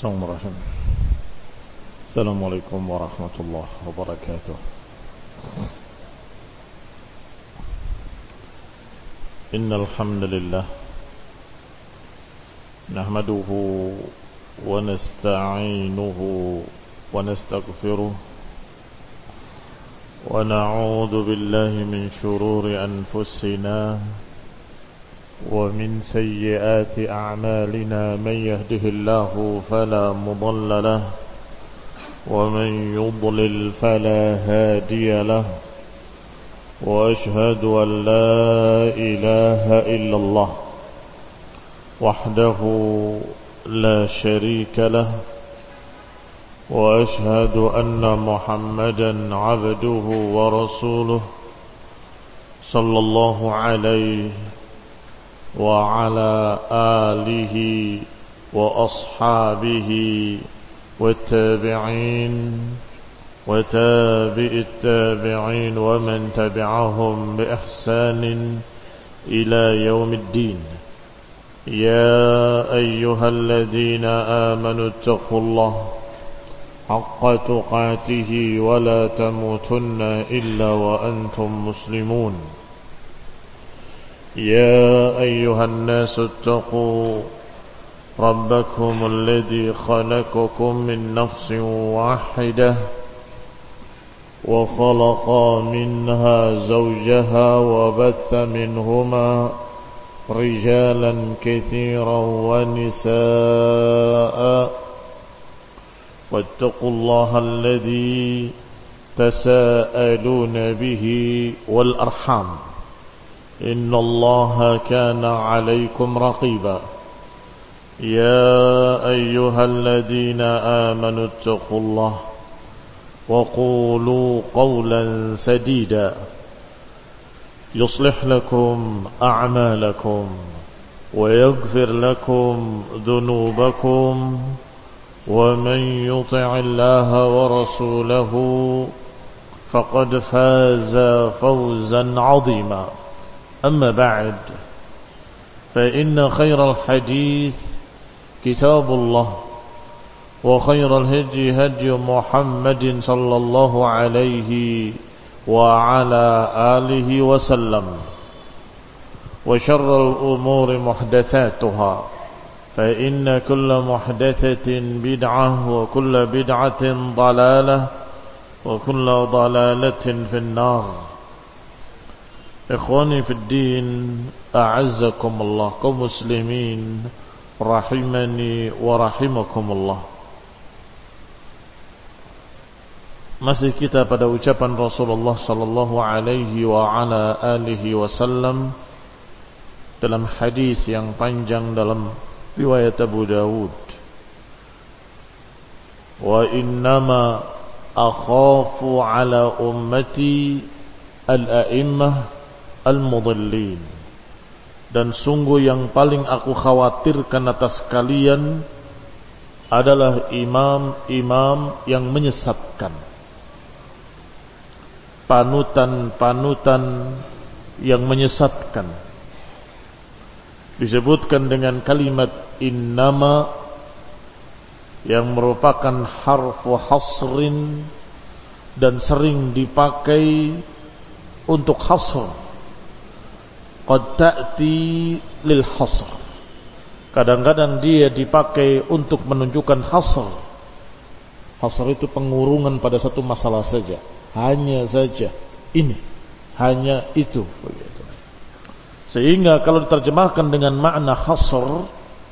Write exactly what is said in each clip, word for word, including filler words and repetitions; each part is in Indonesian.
Bismillahirrahmanirrahim. Assalamualaikum warahmatullahi wabarakatuh. Innal hamdalillah nahmaduhu wa nasta'inuhu wa nastaghfiruh wa na'udzu billahi min shururi anfusina ومن سيئات أعمالنا من يهده الله فلا مضل له ومن يضلل فلا هادي له وأشهد أن لا إله إلا الله وحده لا شريك له وأشهد أن محمدا عبده ورسوله صلى الله عليه وعلى آله وأصحابه والتابعين وتابع التابعين ومن تبعهم بإحسان إلى يوم الدين. يا أيها الذين آمنوا اتقوا الله حق تقاته ولا تموتن إلا وأنتم مسلمون. يا أيها الناس اتقوا ربكم الذي خلقكم من نفس واحدة وخلق منها زوجها وبث منهما رجالا كثيرا ونساء واتقوا الله الذي تساءلون به والأرحام إن الله كان عليكم رقيبا. يا أيها الذين آمنوا اتقوا الله وقولوا قولا سديدا يصلح لكم أعمالكم ويغفر لكم ذنوبكم ومن يطع الله ورسوله فقد فاز فوزا عظيما. أما بعد فإن خير الحديث كتاب الله وخير الهدي هدي محمد صلى الله عليه وعلى آله وسلم وشر الأمور محدثاتها فإن كل محدثة بدعة وكل بدعة ضلالة وكل ضلالة في النار. Ikhwani fid din, a'azzakumullah, kaum muslimin rahimani wa rahimakumullah. Masih kita pada ucapan Rasulullah sallallahu alaihi wa ala alihi wasallam dalam hadis yang panjang dalam riwayat Abu Dawud. Wa innama akhafu ala ummati al-a'immah al-mudallin, dan sungguh yang paling aku khawatirkan atas kalian adalah imam-imam yang menyesatkan, panutan-panutan yang menyesatkan. Disebutkan dengan kalimat innama yang merupakan harfu hasrin dan sering dipakai untuk hasr. Qad ta'ti lil hasr. Kadang-kadang dia dipakai untuk menunjukkan hasr. Hasr itu pengurungan pada satu masalah saja, hanya saja ini, hanya itu. Sehingga kalau diterjemahkan dengan makna hasr,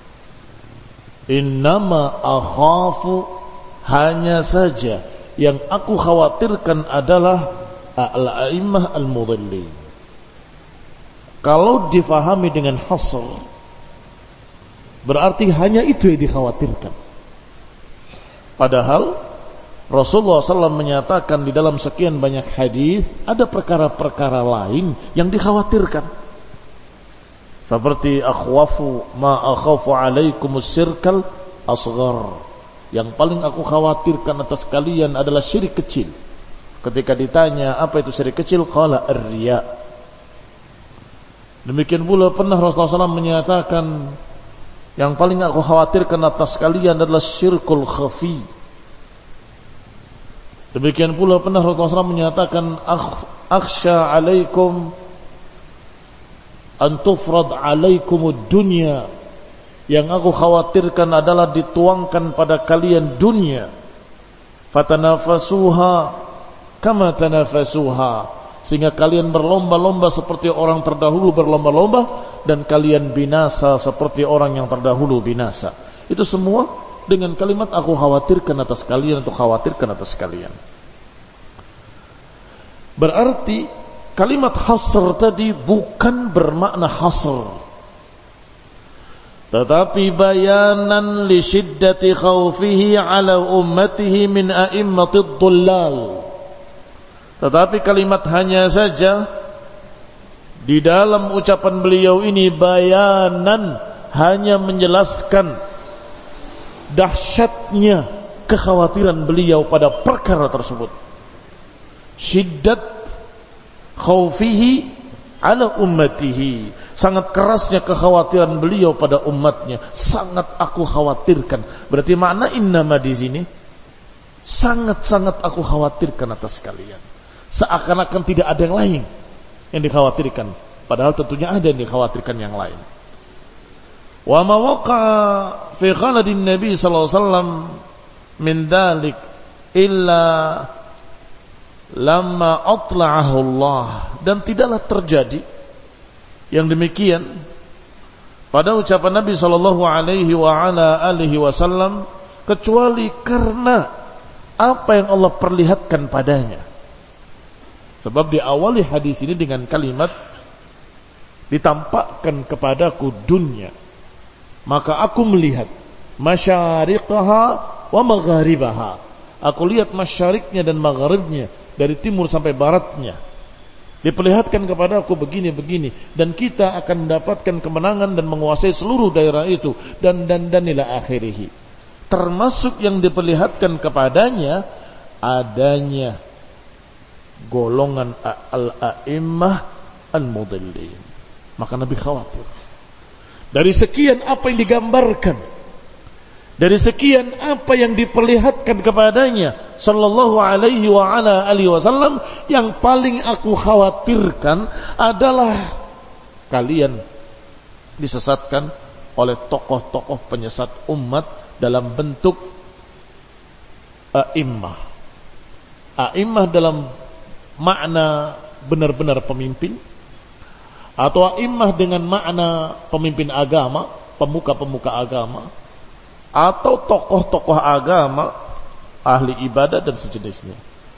innama akhafu, hanya saja yang aku khawatirkan adalah al-a'immah al-mudallin. Kalau difahami dengan hasr, berarti hanya itu yang dikhawatirkan. Padahal Rasulullah sallallahu alaihi wasallam menyatakan di dalam sekian banyak hadis ada perkara-perkara lain yang dikhawatirkan. Seperti akhwafu ma akhafu alaikumus syirkal asghar. Yang paling aku khawatirkan atas kalian adalah syirik kecil. Ketika ditanya apa itu syirik kecil, qala ar-riya. Demikian pula pernah Rasulullah sallallahu alaihi wasallam menyatakan Yang paling aku khawatirkan atas kalian adalah syirkul khafi. Demikian pula pernah Rasulullah shallallahu alaihi wasallam menyatakan, akhsha alaikum an tufrad alaikumud dunya. Yang aku khawatirkan adalah dituangkan pada kalian dunia. Fatanafasuha kama tanafasuha, sehingga kalian berlomba-lomba seperti orang terdahulu berlomba-lomba, dan kalian binasa seperti orang yang terdahulu binasa. Itu semua dengan kalimat aku khawatirkan atas kalian, untuk khawatirkan atas kalian. Berarti kalimat hasr tadi bukan bermakna hasr, tetapi bayanan li syiddati khawfihi ala ummatihi min a'immatid dhullal. Tetapi kalimat hanya saja di dalam ucapan beliau ini bayanan, hanya menjelaskan dahsyatnya kekhawatiran beliau pada perkara tersebut. Syiddat khawfihi ala ummatihi, sangat kerasnya kekhawatiran beliau pada umatnya. Sangat aku khawatirkan. Berarti makna innama di sini, sangat-sangat aku khawatirkan atas kalian. Seakan-akan tidak ada yang lain yang dikhawatirkan, padahal tentunya ada yang dikhawatirkan yang lain. Wa ma waqa'a fi khaladin Nabi sallallahu alaihi wasallam min dalik illa lamma atla'ahu Allah, dan tidaklah terjadi yang demikian pada ucapan Nabi sallallahu alaihi wa ala alihi wasallam kecuali karena apa yang Allah perlihatkan padanya. Sebab diawali hadis ini dengan kalimat ditampakkan kepadaku dunia, maka aku melihat masyariqaha wa magharibaha. Aku lihat masyariknya dan maghribnya, dari timur sampai baratnya. Diperlihatkan kepadaku begini-begini, dan kita akan mendapatkan kemenangan dan menguasai seluruh daerah itu, dan dan dan ila akhirih. Termasuk yang diperlihatkan kepadanya adanya golongan al-a'immah al-mudillin. Maka Nabi khawatir dari sekian apa yang digambarkan, dari sekian apa yang diperlihatkan kepadanya sallallahu alaihi wa ala alihi wasallam, yang paling aku khawatirkan adalah kalian disesatkan oleh tokoh-tokoh penyesat umat dalam bentuk a'immah. A'immah dalam makna benar-benar pemimpin, atau a'immah dengan makna pemimpin agama, pemuka-pemuka agama, atau tokoh-tokoh agama, ahli ibadah dan sejenisnya.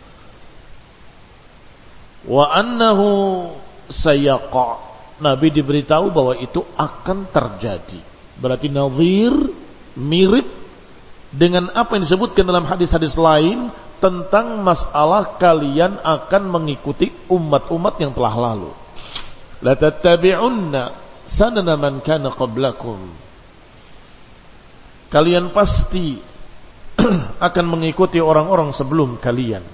Wa annahu sayaqa, Nabi diberitahu bahwa itu akan terjadi. Berarti nadhir, mirip dengan apa yang disebutkan dalam hadis-hadis lain tentang masalah kalian akan mengikuti umat-umat yang telah lalu. La tattabi'unna sanana man kana qablakum, kalian pasti akan mengikuti orang-orang sebelum kalian.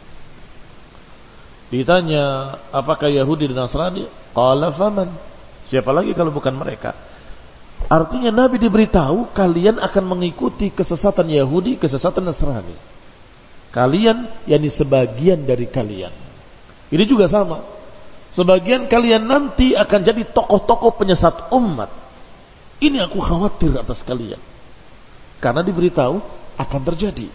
Ditanya, apakah Yahudi dan Nasrani? Qala faman, siapa lagi kalau bukan mereka? Artinya Nabi diberitahu kalian akan mengikuti kesesatan Yahudi, kesesatan Nasrani. Kalian, yakni sebagian dari kalian. Ini juga sama. Sebagian kalian nanti akan jadi tokoh-tokoh penyesat umat. Ini aku khawatir atas kalian, karena diberitahu akan terjadi.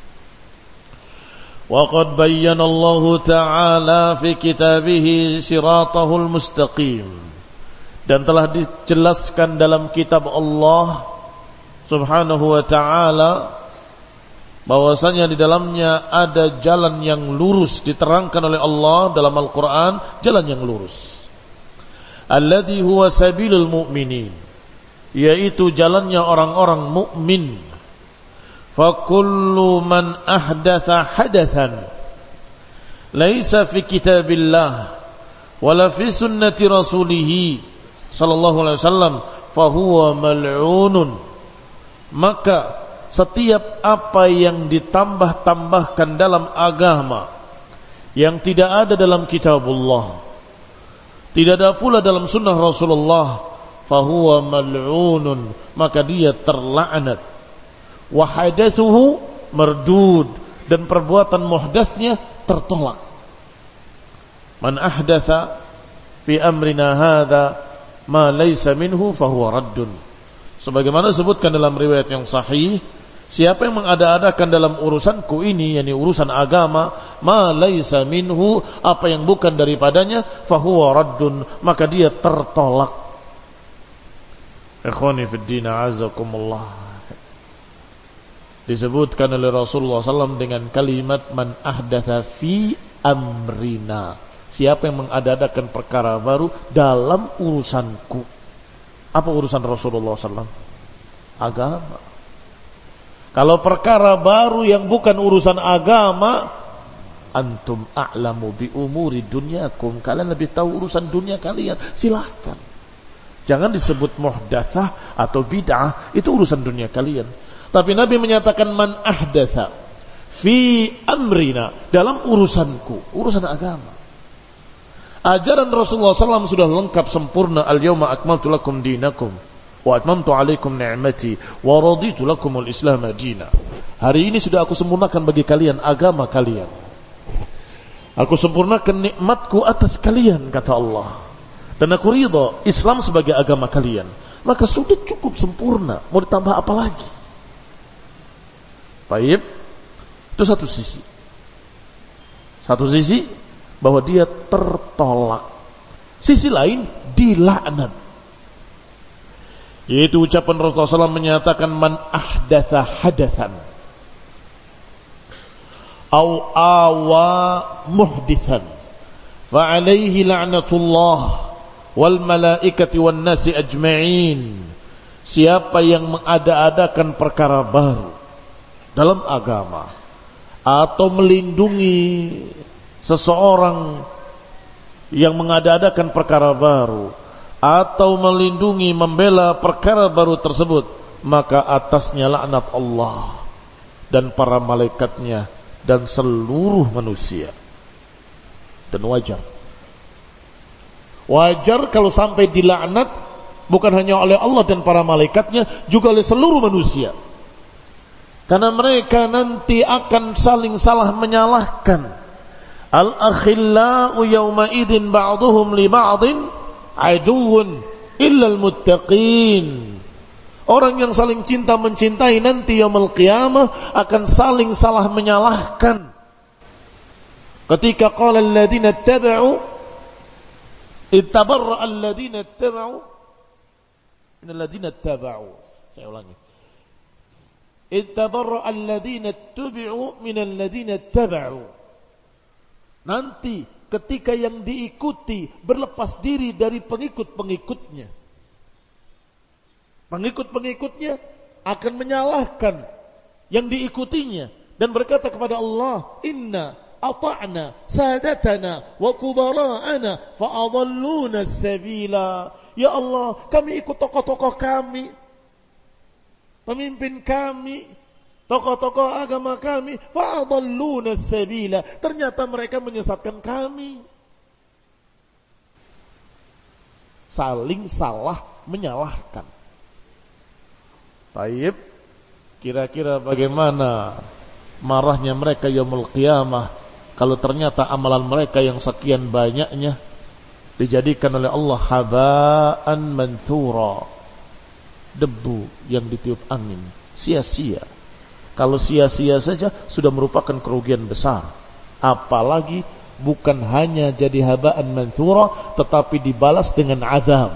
Wa qad bayyana Allah Ta'ala fi kitabih siratahul mustaqim, dan telah dijelaskan dalam kitab Allah Subhanahu wa ta'ala bahwasanya di dalamnya ada jalan yang lurus, diterangkan oleh Allah dalam Al-Quran, jalan yang lurus. Alladhi huwa sabilul mu'minin, yaitu jalannya orang-orang mukmin. Fa kullu man ahdatha hadathan laisa fi kitabillah wala fi sunnati rasulih sallallahu alaihi wasallam fa huwa mal'unun. Maka setiap apa yang ditambah-tambahkan dalam agama yang tidak ada dalam kitabullah, tidak ada pula dalam sunnah Rasulullah fahuwa mal'unun, maka dia terlaknat. Wa hadatsuhu mardud, dan perbuatan muhdatsnya tertolak. Man ahdatsa fi amrina hadza ma laysa minhu fahuwa raddun. Sebagaimana disebutkan dalam riwayat yang sahih, siapa yang mengada-adakan dalam urusanku ini, yakni urusan agama, ma laysa minhu, apa yang bukan daripadanya, fahuwa raddun, maka dia tertolak. Ikhwani fid din, azakumullah. Disebutkan oleh Rasulullah sallallahu alaihi wasallam dengan kalimat man ahdatsa fi amrina, siapa yang mengada-adakan perkara baru dalam urusanku. Apa urusan Rasulullah sallallahu alaihi wasallam? Agama. Kalau perkara baru yang bukan urusan agama, antum a'lamu bi umuri dunyakum, kalian lebih tahu urusan dunia kalian, silahkan. Jangan disebut muhdatsah atau bid'ah, itu urusan dunia kalian. Tapi Nabi menyatakan man ahdatsa fi amrina, dalam urusanku, urusan agama. Ajaran Rasulullah sallallahu alaihi wasallam sudah lengkap sempurna. Al-yawma akmaltu lakum dinakum wa atmamtu alaikum ni'mati wa raditu lakumul Islam madina. Hari ini sudah aku sempurnakan bagi kalian agama kalian. Aku sempurnakan nikmatku atas kalian, kata Allah. Dan aku ridha Islam sebagai agama kalian. Maka sudah cukup sempurna. Mau ditambah apa lagi? Baik. Itu satu sisi. Satu sisi bahwa dia tertolak. Sisi lain dilaknat. Yaitu ucapan Rasulullah sallallahu alaihi wasallam menyatakan man ahdatsa hadatsan au awa muhditsan fa alaihi la'natullah wal malaikati wan nasi ajma'in. Siapa yang mengada-adakan perkara baru dalam agama atau melindungi seseorang yang mengada-adakan perkara baru atau melindungi, membela perkara baru tersebut, maka atasnya laknat Allah dan para malaikatnya dan seluruh manusia. Dan wajar wajar kalau sampai dilaknat bukan hanya oleh Allah dan para malaikatnya, juga oleh seluruh manusia. Karena mereka nanti akan saling salah menyalahkan. Al-akhillau yawma idin ba'duhum li ba'din aduwwun illal muttaqin. Orang yang saling cinta mencintai nanti yaumul qiyamah akan saling salah menyalahkan. Ketika qala alladziina ittaba'u ittabarra'a alladziina ittaba'u min alladziina ittaba'u. Saya ulangi. Ittabarra'a alladziina ittabi'u min alladziina ittaba'u. Nanti ketika yang diikuti berlepas diri dari pengikut-pengikutnya, pengikut-pengikutnya akan menyalahkan yang diikutinya dan berkata kepada Allah, inna ata'na sadatana wa kubara'ana fa'adalluna as-sabila. Ya Allah, kami ikut tokoh-tokoh kami, pemimpin kami, tokoh-tokoh agama kami, fa'adalluna as-sabila, ternyata mereka menyesatkan kami. Saling salah menyalahkan. Baik, kira-kira bagaimana marahnya mereka yaumul qiyamah kalau ternyata amalan mereka yang sekian banyaknya dijadikan oleh Allah haba'an manthura, debu yang ditiup angin, sia-sia. Kalau sia-sia saja sudah merupakan kerugian besar. Apalagi bukan hanya jadi haba'an manthura, tetapi dibalas dengan azab.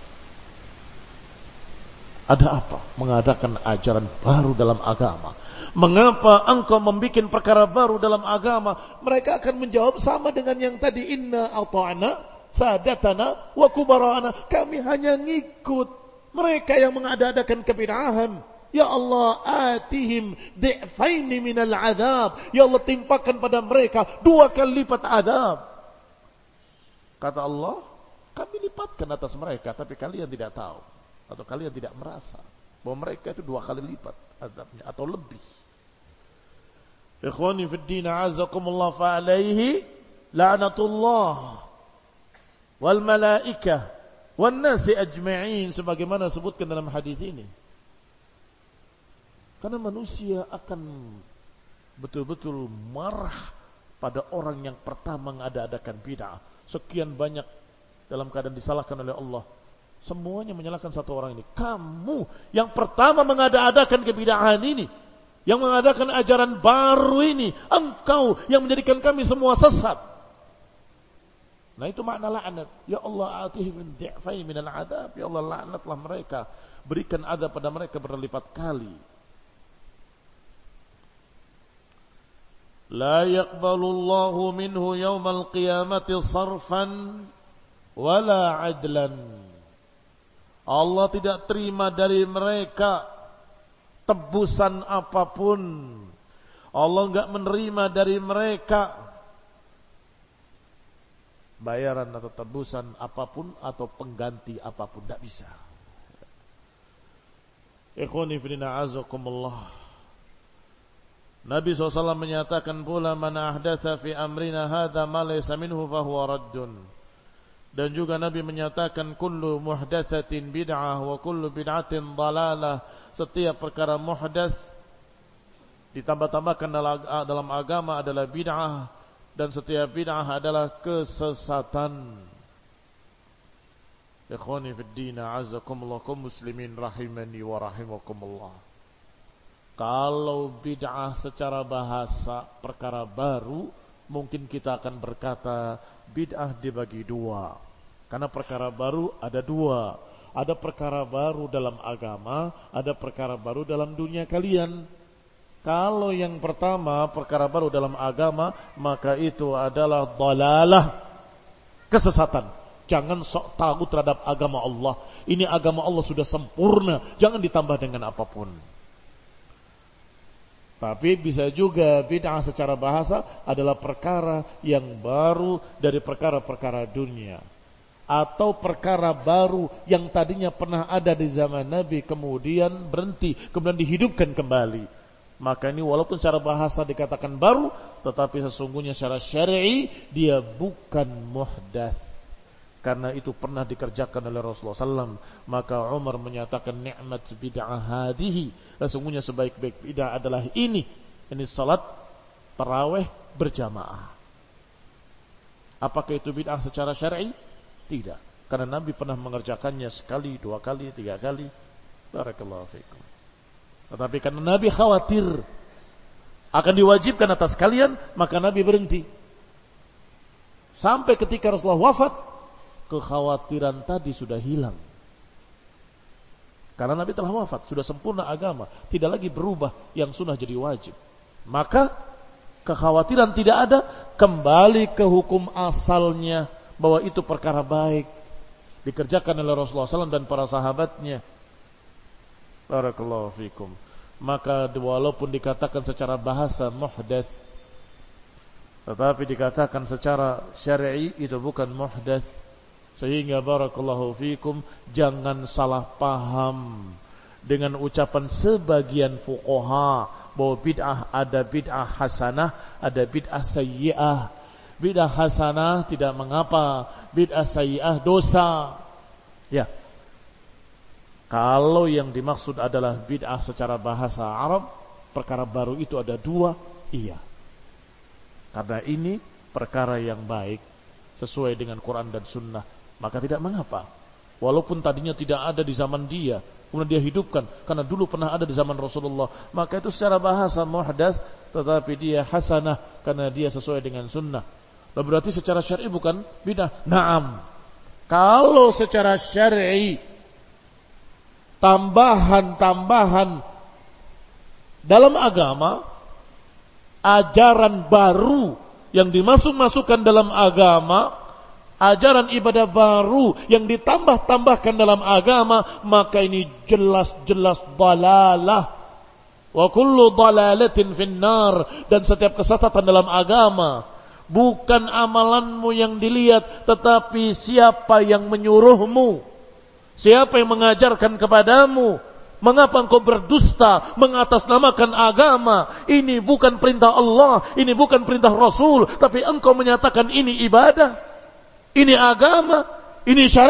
Ada apa? Mengadakan ajaran baru dalam agama. Mengapa engkau membuat perkara baru dalam agama? Mereka akan menjawab sama dengan yang tadi. Inna ata'na sadatana wa kubara'ana. Kami hanya ngikut mereka yang mengada-adakan kebid'ahan. Ya Allah, atihim di'faini minal azab. Ya Allah, timpakan pada mereka dua kali lipat azab. Kata Allah, kami lipatkan atas mereka, tapi kalian tidak tahu atau kalian tidak merasa bahwa mereka itu dua kali lipat azabnya atau lebih. Ikhwani fid din, azakumullah, fa alaihi la'natullah wal malaikah wan nasi ajma'in, sebagaimana sebutkan dalam hadis ini. Karena manusia akan betul-betul marah pada orang yang pertama mengada-adakan bid'ah. Sekian banyak dalam keadaan disalahkan oleh Allah. Semuanya menyalahkan satu orang ini. Kamu yang pertama mengada-adakan kebid'ahan ini, yang mengadakan ajaran baru ini, engkau yang menjadikan kami semua sesat. Nah itu makna laknat. Ya Allah atihim di'fain minal adab. Ya Allah laknatlah mereka, berikan adab pada mereka berlipat kali. La yaqbalullahu minhu yawmal qiyamati sarfan wala adlan. Allah tidak terima dari mereka tebusan apapun. Allah enggak menerima dari mereka bayaran atau tebusan apapun atau pengganti apapun, tidak bisa. Ikhwani fillah azakumullah. Nabi shallallahu alaihi wasallam menyatakan pula, man ahdatha fi amrina hadha ma laysa minhu fahuwa raddun. Dan juga Nabi menyatakan kullu muhdatsatin bid'ah wa kullu bid'atin dhalalah. Setiap perkara muhdats ditambah-tambahkan dalam agama adalah bid'ah, dan setiap bid'ah adalah kesesatan. Ikhwani fid din, a'azzakumullah, kaum muslimin rahimani wa rahimakumullah. Kalau bid'ah secara bahasa perkara baru, mungkin kita akan berkata bid'ah dibagi dua. Karena perkara baru ada dua. Ada perkara baru dalam agama, ada perkara baru dalam dunia kalian. Kalau yang pertama perkara baru dalam agama, maka itu adalah dhalalah, kesesatan. Jangan sok tahu terhadap agama Allah. Ini agama Allah sudah sempurna, jangan ditambah dengan apapun. Tapi bisa juga bid'ah secara bahasa adalah perkara yang baru dari perkara-perkara dunia, atau perkara baru yang tadinya pernah ada di zaman Nabi kemudian berhenti, kemudian dihidupkan kembali. Maka ini walaupun secara bahasa dikatakan baru, tetapi sesungguhnya secara syar'i dia bukan muhdats. Karena itu pernah dikerjakan oleh Rasulullah sallallahu alaihi wasallam. Maka Umar menyatakan ni'mat bid'ah hadihi, sesungguhnya sebaik-baik bid'ah adalah ini. Ini salat tarawih berjamaah. Apakah itu bid'ah secara syar'i? Tidak. Karena Nabi pernah mengerjakannya sekali, dua kali, tiga kali. Barakallahu fikum. Tetapi karena Nabi khawatir akan diwajibkan atas kalian, maka Nabi berhenti. Sampai ketika Rasulullah wafat, kekhawatiran tadi sudah hilang. Karena Nabi telah wafat, sudah sempurna agama, tidak lagi berubah yang sunnah jadi wajib. Maka kekhawatiran tidak ada, kembali ke hukum asalnya, bahwa itu perkara baik, dikerjakan oleh Rasulullah sallallahu alaihi wasallam dan para sahabatnya. Barakallahu fikum. Maka walaupun dikatakan secara bahasa muhdats, tetapi dikatakan secara syar'i itu bukan muhdats. Sehingga barakallahu fikum, jangan salah paham dengan ucapan sebagian fuqaha bahwa bid'ah ada bid'ah hasanah, ada bid'ah sayyi'ah. Bid'ah hasanah tidak mengapa, bid'ah sayyi'ah dosa. Ya. Kalau yang dimaksud adalah bid'ah secara bahasa Arab, perkara baru itu ada dua, iya. Karena ini perkara yang baik sesuai dengan Quran dan Sunnah, maka tidak mengapa. Walaupun tadinya tidak ada di zaman dia, kemudian dia hidupkan, karena dulu pernah ada di zaman Rasulullah, maka itu secara bahasa muhdats, tetapi dia hasanah karena dia sesuai dengan sunnah. Berarti secara syar'i bukan bidah. Naam. Kalau secara syar'i tambahan-tambahan dalam agama, ajaran baru yang dimasuk-masukkan dalam agama, ajaran ibadah baru yang ditambah-tambahkan dalam agama, maka ini jelas-jelas dalalah. Wa kullu dalalatin finnar, dan setiap kesesatan dalam agama bukan amalanmu yang dilihat, tetapi siapa yang menyuruhmu, siapa yang mengajarkan kepadamu. Mengapa engkau berdusta, mengatasnamakan agama? Ini bukan perintah Allah, ini bukan perintah Rasul, tapi engkau menyatakan ini ibadah, ini agama, ini syariat.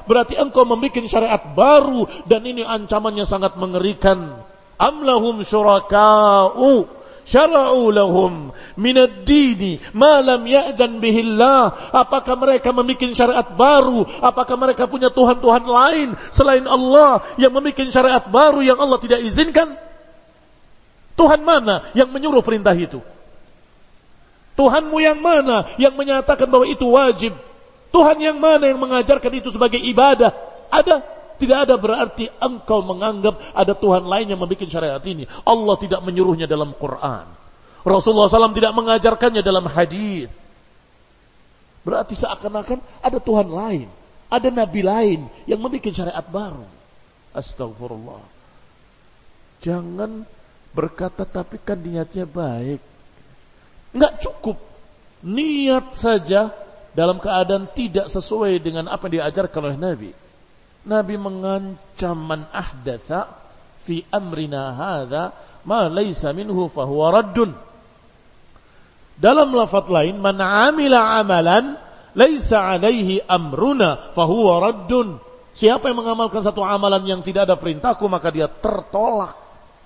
berarti engkau membuat syariat baru, dan ini ancamannya sangat mengerikan. Am lahum syuraka'u syara'u lahum minad dini ma lam ya'dan bihillah. Apakah mereka membuat syariat baru? Apakah mereka punya Tuhan-Tuhan lain selain Allah yang membuat syariat baru yang Allah tidak izinkan? Tuhan mana yang menyuruh perintah itu? Tuhanmu yang mana yang menyatakan bahwa itu wajib? Tuhan yang mana yang mengajarkan itu sebagai ibadah? Ada? Tidak ada, berarti engkau menganggap ada Tuhan lain yang membuat syariat ini. Allah tidak menyuruhnya dalam Quran. Rasulullah shallallahu alaihi wasallam tidak mengajarkannya dalam hadis. Berarti seakan-akan ada Tuhan lain, ada Nabi lain yang membuat syariat baru. Astagfirullah. Jangan berkata tapi kan niatnya baik. Enggak cukup niat saja dalam keadaan tidak sesuai dengan apa yang diajarkan oleh Nabi. Nabi mengancam man ahdatsa fi amrina hadza ma laysa minhu fa huwa raddun. Dalam lafaz lain, man amila amalan laysa alaihi amruna fa huwa raddun. Siapa yang mengamalkan satu amalan yang tidak ada perintahku, maka dia tertolak.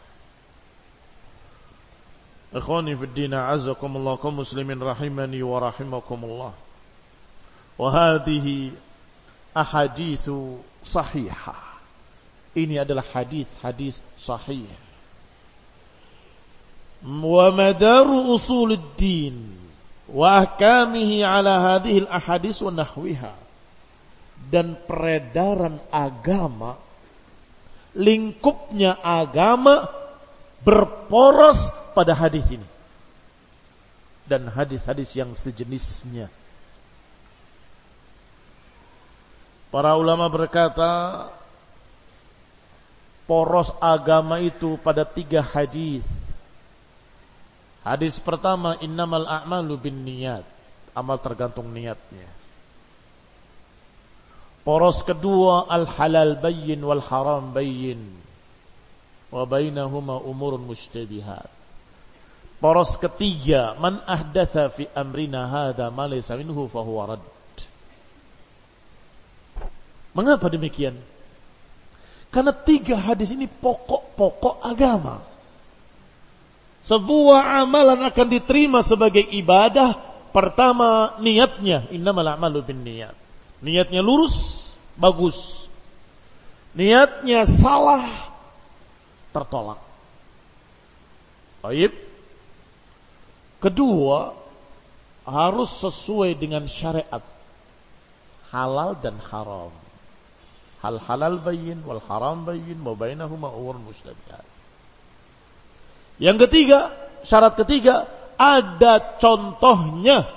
Ikhwani fid din, a'azzakumullah, kaum muslimin rahimani wa rahimakumullah. Wa hadhihi ahaditsu sahihah. Ini adalah hadis-hadis sahih. Wa madaru usuluddin wa ahkamihi ala hadhihi al-ahadits wa nahwiha. Dan peredaran agama, lingkupnya agama berporos pada hadis ini dan hadis-hadis yang sejenisnya. Para ulama berkata poros agama itu pada tiga hadis. Hadis pertama, innamal a'malu binniyat, amal tergantung niatnya. Poros kedua, al halal bayyin wal haram bayyin wa bainahuma umurun mushtabihat. Poros ketiga, man ahdatsa fi amrina hadza ma laysa minhu fa huwa radd. Mengapa demikian? Karena tiga hadis ini pokok-pokok agama. Sebuah amalan akan diterima sebagai ibadah, pertama niatnya, innamal a'malu binniyat. Niatnya lurus, bagus. Niatnya salah, tertolak. Baik. Kedua, harus sesuai dengan syariat, halal dan haram. Hal halal bayyin wal haram bayyin wa bainahuma umurun mushtabihat. Yang ketiga, syarat ketiga, ada contohnya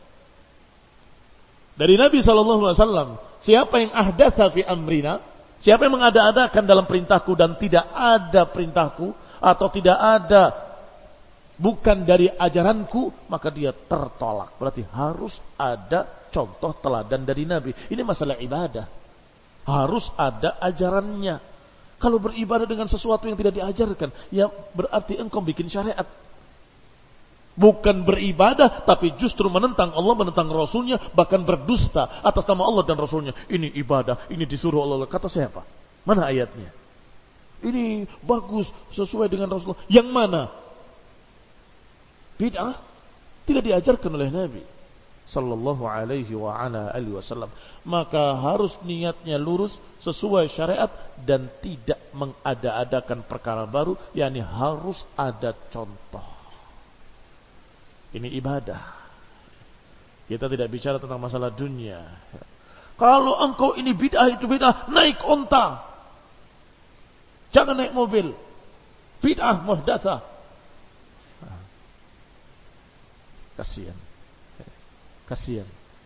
dari Nabi sallallahu alaihi wasallam. Siapa yang ahdatsa fi amrina, siapa yang mengada-adakan dalam perintahku dan tidak ada perintahku atau tidak ada, bukan dari ajaranku, maka dia tertolak. Berarti harus ada contoh teladan dari Nabi. Ini masalah ibadah. Harus ada ajarannya. Kalau beribadah dengan sesuatu yang tidak diajarkan, ya berarti engkau bikin syariat. Bukan beribadah, tapi justru menentang Allah, menentang Rasulnya, bahkan berdusta atas nama Allah dan Rasulnya. Ini ibadah, ini disuruh Allah. Kata siapa? Mana ayatnya? Ini bagus, sesuai dengan Rasulullah. Yang mana? Bid'ah tidak diajarkan oleh Nabi sallallahu alaihi wa ala alihi wasallam. Maka harus niatnya lurus sesuai syariat dan tidak mengada-adakan perkara baru, yakni harus ada contoh. Ini ibadah. Kita tidak bicara tentang masalah dunia. Kalau engkau ini bid'ah, itu bid'ah, naik onta, jangan naik mobil. Bid'ah muhdatsah. Kasihan, kasihan,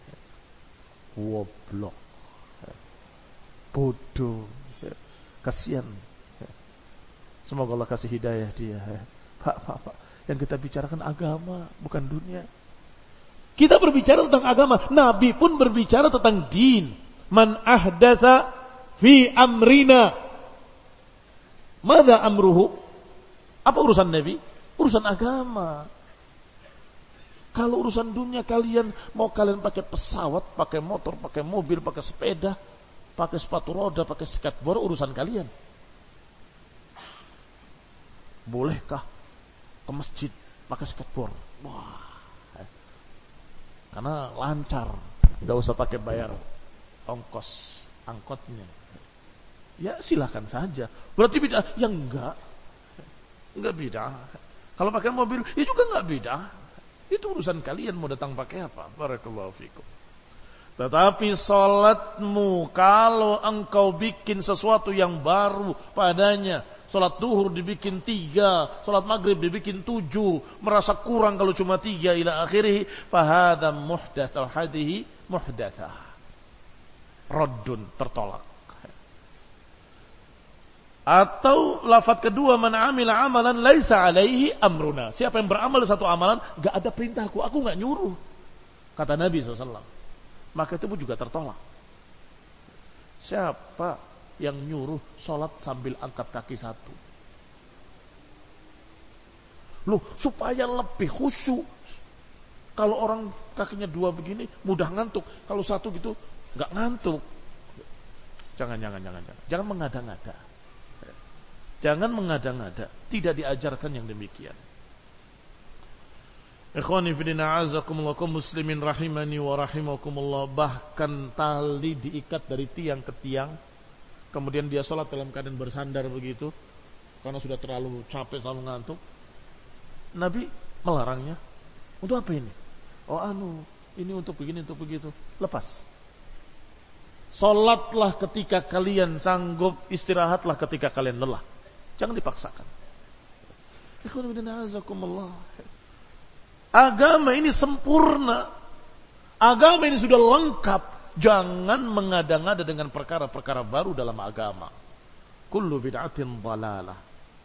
woblok, bodoh, kasihan. Semoga Allah kasih hidayah dia. Pak, pak, pak, yang kita bicarakan agama, bukan dunia. Kita berbicara tentang agama. Nabi pun berbicara tentang din. Man ahdatsa fi amrina, madza amruhu? Apa urusan Nabi? Urusan agama. Kalau urusan dunia kalian, mau kalian pakai pesawat, pakai motor, pakai mobil, pakai sepeda, pakai sepatu roda, pakai skateboard, urusan kalian. Bolehkah ke masjid pakai skateboard? Wah, karena lancar, nggak usah pakai bayar ongkos angkotnya. Ya silakan saja. Berarti bid'ah? Ya enggak, enggak bid'ah. Kalau pakai mobil, ya juga enggak bid'ah. Itu urusan kalian mau datang pakai apa. Barakallahu fikum. Tetapi salatmu, kalau engkau bikin sesuatu yang baru padanya, salat duhur dibikin tiga, salat maghrib dibikin tujuh, merasa kurang kalau cuma tiga, ila akhirih, fahadha muhdath al hadihi muhdathah, raddun, tertolak. Atau lafaz kedua, man amila amalan laisa alaihi amruna, siapa yang beramal satu amalan gak ada perintahku, aku gak nyuruh, kata Nabi shallallahu alaihi wasallam, maka itu pun juga tertolak. Siapa yang nyuruh sholat sambil angkat kaki satu? Loh, supaya lebih khusyuk. Kalau orang kakinya dua begini mudah ngantuk, kalau satu gitu gak ngantuk. Jangan, jangan, jangan, jangan, jangan mengada-ngada. Jangan mengada-ngada, tidak diajarkan yang demikian. Ikhwani fillah, a'azakumullah, kaum muslimin rahimani wa rahimakumullah. Bahkan tali diikat dari tiang ke tiang, kemudian dia sholat dalam keadaan bersandar begitu, karena sudah terlalu capek, selalu ngantuk. Nabi melarangnya. Untuk apa ini? Oh anu, ini untuk begini, untuk begitu. Lepas. Sholatlah ketika kalian sanggup, istirahatlah ketika kalian lelah. Jangan dipaksakan. Ikhwan fillah, a'azakumullah. Agama ini sempurna. Agama ini sudah lengkap. Jangan mengada-ngada dengan perkara-perkara baru dalam agama. Kullu bid'atin dhalalah.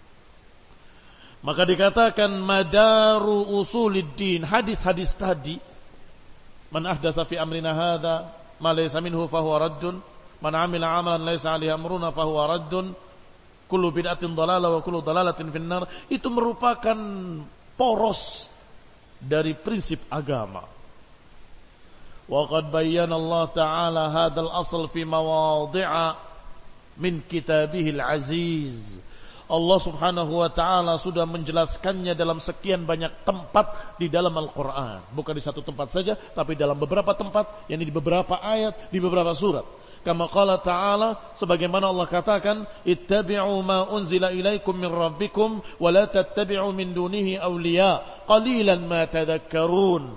Maka dikatakan madaru usuliddin, hadis-hadis tadi, man ahdatsa fi amrina hadza ma laysa minhu fa huwa raddun, man amila amalan laysa alaihi amruna fa huwa raddun, kullu bid'atin dhalalah wa kullu dhalalatin finnar. Itu merupakan poros dari prinsip agama. Wa qad bayyana Allah Ta'ala hadzal asl fi mawadhi'a min kitabihil aziz. Allah Subhanahu wa taala sudah menjelaskannya dalam sekian banyak tempat di dalam Al-Qur'an. Bukan di satu tempat saja, tapi dalam beberapa tempat, yakni di beberapa ayat, di beberapa surat. Kama qala ta'ala, sebagaimana Allah katakan, ittabi'u ma unzila ilaikum min rabbikum wa la tattabi'u min dunihi awliya qalilan ma tadhakkarun.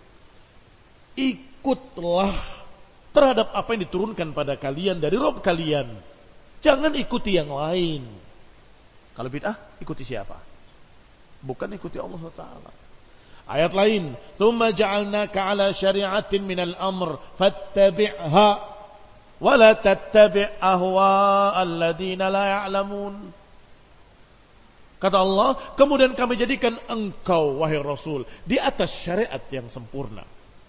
Ikutlah terhadap apa yang diturunkan pada kalian dari Rabb kalian. Jangan ikuti yang lain. Kalau bid'ah, ikuti siapa? Bukan ikuti Allah subhanahu wa taala. Ayat lain, "Tsumma ja'alnaka 'ala syari'atin minal amr fattabi'ha wa la tattabi' ahwa'al ladzina la ya'lamun." Kata Allah, kemudian kami jadikan engkau wahai Rasul di atas syariat yang sempurna.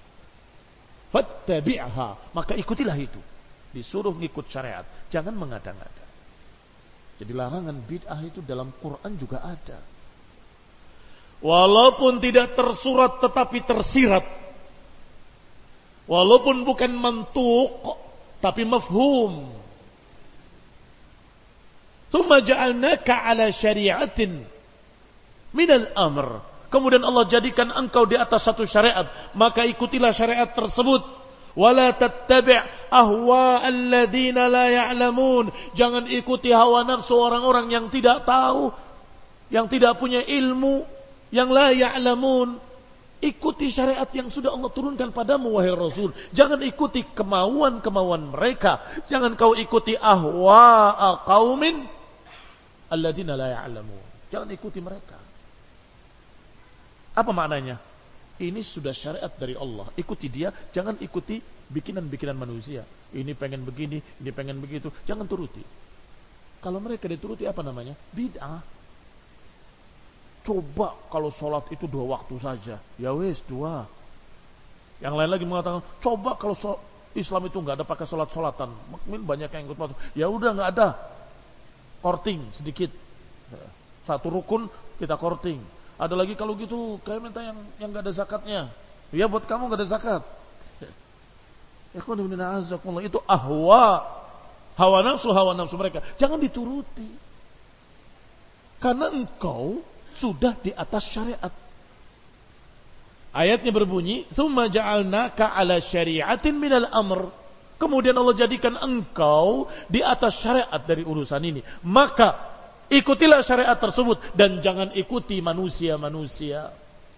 Fattabi'ha, maka ikutilah itu. Disuruh ngikut syariat, jangan mengada-ngada. Jadi larangan bid'ah itu dalam Quran juga ada. Walaupun tidak tersurat tetapi tersirat. Walaupun bukan mantuq tapi mafhum. Tsumma ja'alnaka 'ala syari'atin minal amr. Kemudian Allah jadikan engkau di atas satu syariat, maka ikutilah syariat tersebut. Wala tattabi' ahwa'al ladzina la ya'lamun. Jangan ikuti hawa nafsu orang-orang yang tidak tahu, yang tidak punya ilmu, yang la ya'lamun. Ikuti syariat yang sudah Allah turunkan padamu wahai Rasul. Jangan ikuti kemauan-kemauan mereka. Jangan kau ikuti ahwa'a qaumin alladzina la ya'lamun. Jangan ikuti mereka. Apa maknanya? Ini sudah syariat dari Allah. Ikuti dia, jangan ikuti bikinan-bikinan manusia. Ini pengen begini, ini pengen begitu. Jangan turuti. Kalau mereka dituruti apa namanya? Bid'ah. Coba kalau sholat itu dua waktu saja. Ya wes, dua. Yang lain lagi mengatakan, coba kalau sholat, Islam itu nggak ada pakai sholat-sholatan. Mungkin banyak yang ikut masuk. Ya udah nggak ada. Korting sedikit. Satu rukun kita korting. Ada lagi kalau gitu kayak minta yang yang enggak ada zakatnya. Ya buat kamu enggak ada zakat. Ikhwan fillah, itu ahwa hawa nafsu hawa nafsu mereka, jangan dituruti. Karena engkau sudah di atas syariat. Ayatnya berbunyi, "Tsumma ja'alnaka 'ala syari'atin minal amr." Kemudian Allah jadikan engkau di atas syariat dari urusan ini. Maka ikutilah syariat tersebut dan jangan ikuti manusia-manusia.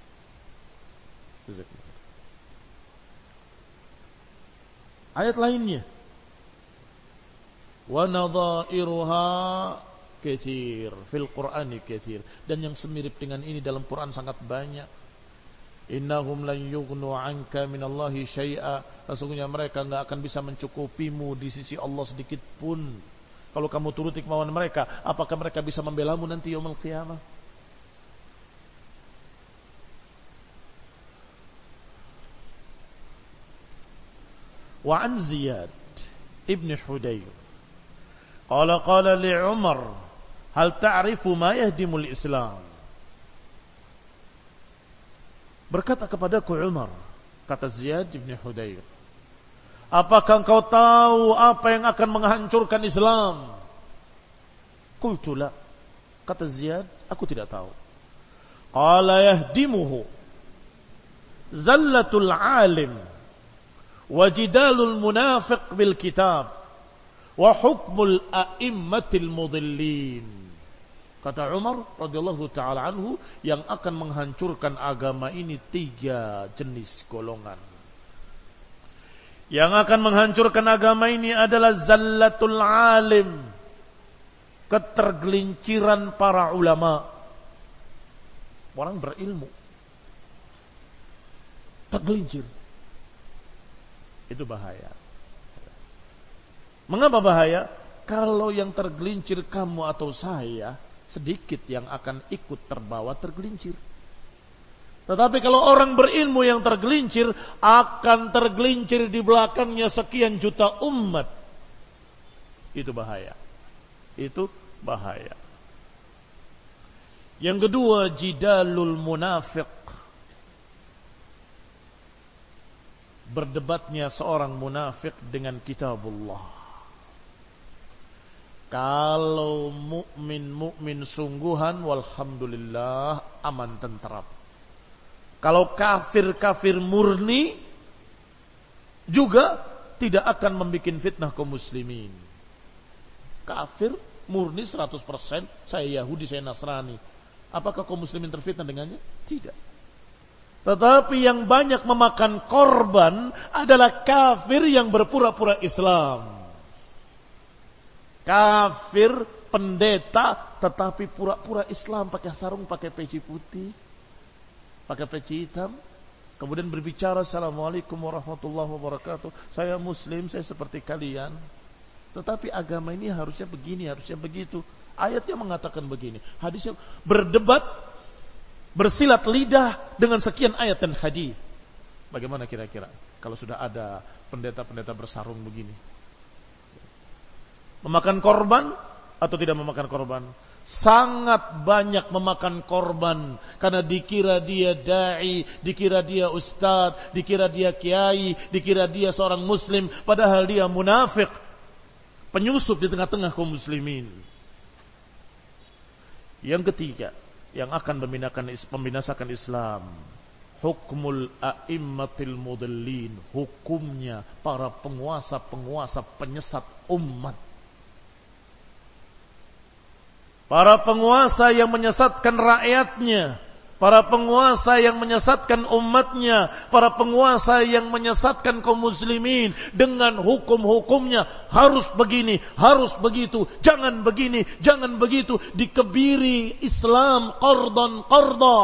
Ayat lainnya, wa nadha'iruha katsir fil Qur'ani katsir, dan yang semirip dengan ini dalam Quran sangat banyak. Innahum lan yughnu 'anka minallahi syai'a, sesungguhnya mereka enggak akan bisa mencukupimu di sisi Allah sedikit pun. Kalau kamu turuti kemauan mereka, apakah mereka bisa membelamu nanti yaumul qiyamah? Wa an Ziyad ibn Hudayr qala qala li Umar hal ta'rifu ma yahdimul Islam. Berkata kepadaku Umar, kata Ziyad ibn Hudayr, apakah engkau tahu apa yang akan menghancurkan Islam? Qultu la, kata Ziyad, aku tidak tahu. Qala yahdimuhu zallatul alim wa jidalul munafiq bil kitab wa hukmul a'immatil mudillin. Kata Umar radhiyallahu ta'ala anhu, yang akan menghancurkan agama ini tiga jenis golongan. Yang akan menghancurkan agama ini adalah zallatul alim, ketergelinciran para ulama. Orang berilmu tergelincir, itu bahaya. Mengapa bahaya? Kalau yang tergelincir kamu atau saya, sedikit yang akan ikut terbawa tergelincir. Tetapi kalau orang berilmu yang tergelincir, akan tergelincir di belakangnya sekian juta umat. Itu bahaya. Itu bahaya. Yang kedua, jidalul munafiq. Berdebatnya seorang munafik dengan kitabullah. Kalau mukmin mukmin sungguhan, walhamdulillah aman tenteram. Kalau kafir-kafir murni juga tidak akan membuat fitnah kaum muslimin. Kafir murni seratus persen, saya Yahudi, saya Nasrani. Apakah kaum muslimin terfitnah dengannya? Tidak. Tetapi yang banyak memakan korban adalah kafir yang berpura-pura Islam. Kafir pendeta tetapi pura-pura Islam, pakai sarung, pakai peci putih, pakai peci hitam, kemudian berbicara assalamualaikum warahmatullahi wabarakatuh, saya muslim, saya seperti kalian, tetapi agama ini harusnya begini, harusnya begitu. Ayatnya mengatakan begini, hadisnya berdebat, bersilat lidah dengan sekian ayat dan hadis. Bagaimana kira-kira kalau sudah ada pendeta-pendeta bersarung begini? Memakan korban atau tidak memakan korban? Sangat banyak memakan korban, karena dikira dia da'i, dikira dia ustaz, dikira dia kiai, dikira dia seorang muslim, padahal dia munafik, penyusup di tengah-tengah kaum muslimin. Yang ketiga, yang akan membinasakan Islam, hukmul a'immatil mudallin, hukumnya para penguasa-penguasa penyesat umat. Para penguasa yang menyesatkan rakyatnya, para penguasa yang menyesatkan umatnya, para penguasa yang menyesatkan kaum muslimin dengan hukum-hukumnya, harus begini, harus begitu, jangan begini, jangan begitu, dikebiri Islam qardan qarda,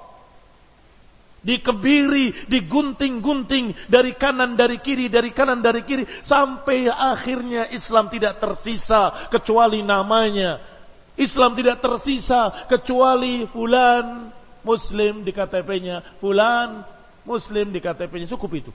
dikebiri, digunting-gunting dari kanan dari kiri, dari kanan dari kiri, sampai akhirnya Islam tidak tersisa kecuali namanya. Islam tidak tersisa kecuali fulan muslim di K T P-nya, fulan muslim di K T P-nya, cukup itu.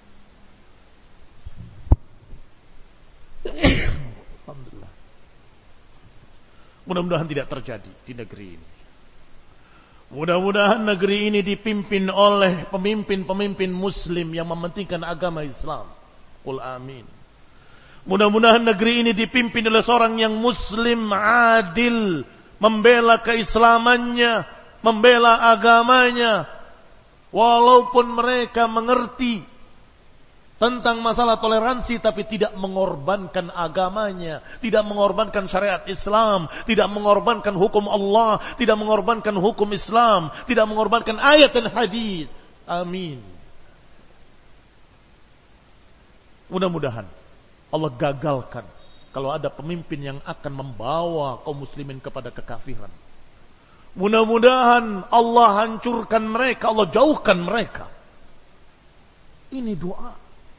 Alhamdulillah. Mudah-mudahan tidak terjadi di negeri ini. Mudah-mudahan negeri ini dipimpin oleh pemimpin-pemimpin muslim yang mementingkan agama Islam. Qul amin. Mudah-mudahan negeri ini dipimpin oleh seorang yang muslim adil, membela keislamannya, membela agamanya, walaupun mereka mengerti tentang masalah toleransi tapi tidak mengorbankan agamanya, tidak mengorbankan syariat Islam, tidak mengorbankan hukum Allah, tidak mengorbankan hukum Islam, tidak mengorbankan ayat dan hadis. Amin. Mudah-mudahan Allah gagalkan kalau ada pemimpin yang akan membawa kaum muslimin kepada kekafiran. Mudah-mudahan Allah hancurkan mereka, Allah jauhkan mereka. Ini doa,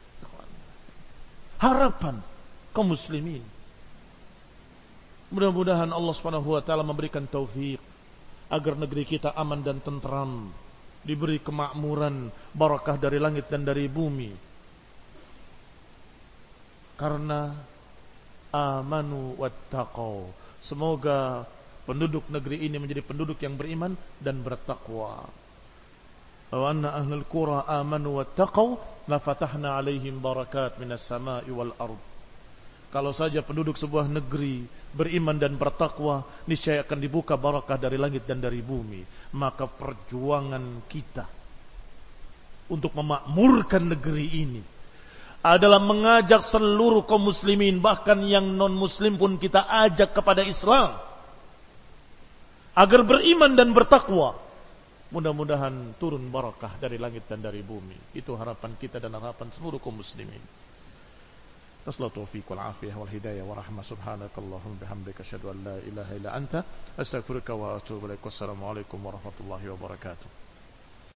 harapan kaum muslimin. Mudah-mudahan Allah Subhanahu wa taala memberikan taufik agar negeri kita aman dan tentram, diberi kemakmuran, barakah dari langit dan dari bumi. Karena amanu wattaqau. Semoga penduduk negeri ini menjadi penduduk yang beriman dan bertakwa. Wa anna ahlul qura amanu wattaqau la fatahna alaihim barakat minas sama'i wal ard. Kalau saja penduduk sebuah negeri beriman dan bertakwa, niscaya akan dibuka barakah dari langit dan dari bumi. Maka perjuangan kita untuk memakmurkan negeri ini adalah mengajak seluruh kaum muslimin, bahkan yang non-muslim pun kita ajak kepada Islam agar beriman dan bertakwa. Mudah-mudahan turun barakah dari langit dan dari bumi. Itu harapan kita dan harapan seluruh kaum muslimin. Nasallahu taufiq wal afiyah wal hidayah wa rahmah. Subhanakallahumma bihamdika asyhadu an la ilaha illa anta astaghfiruka wa atubu ilaik. Wassalamu alaikum warahmatullahi wabarakatuh.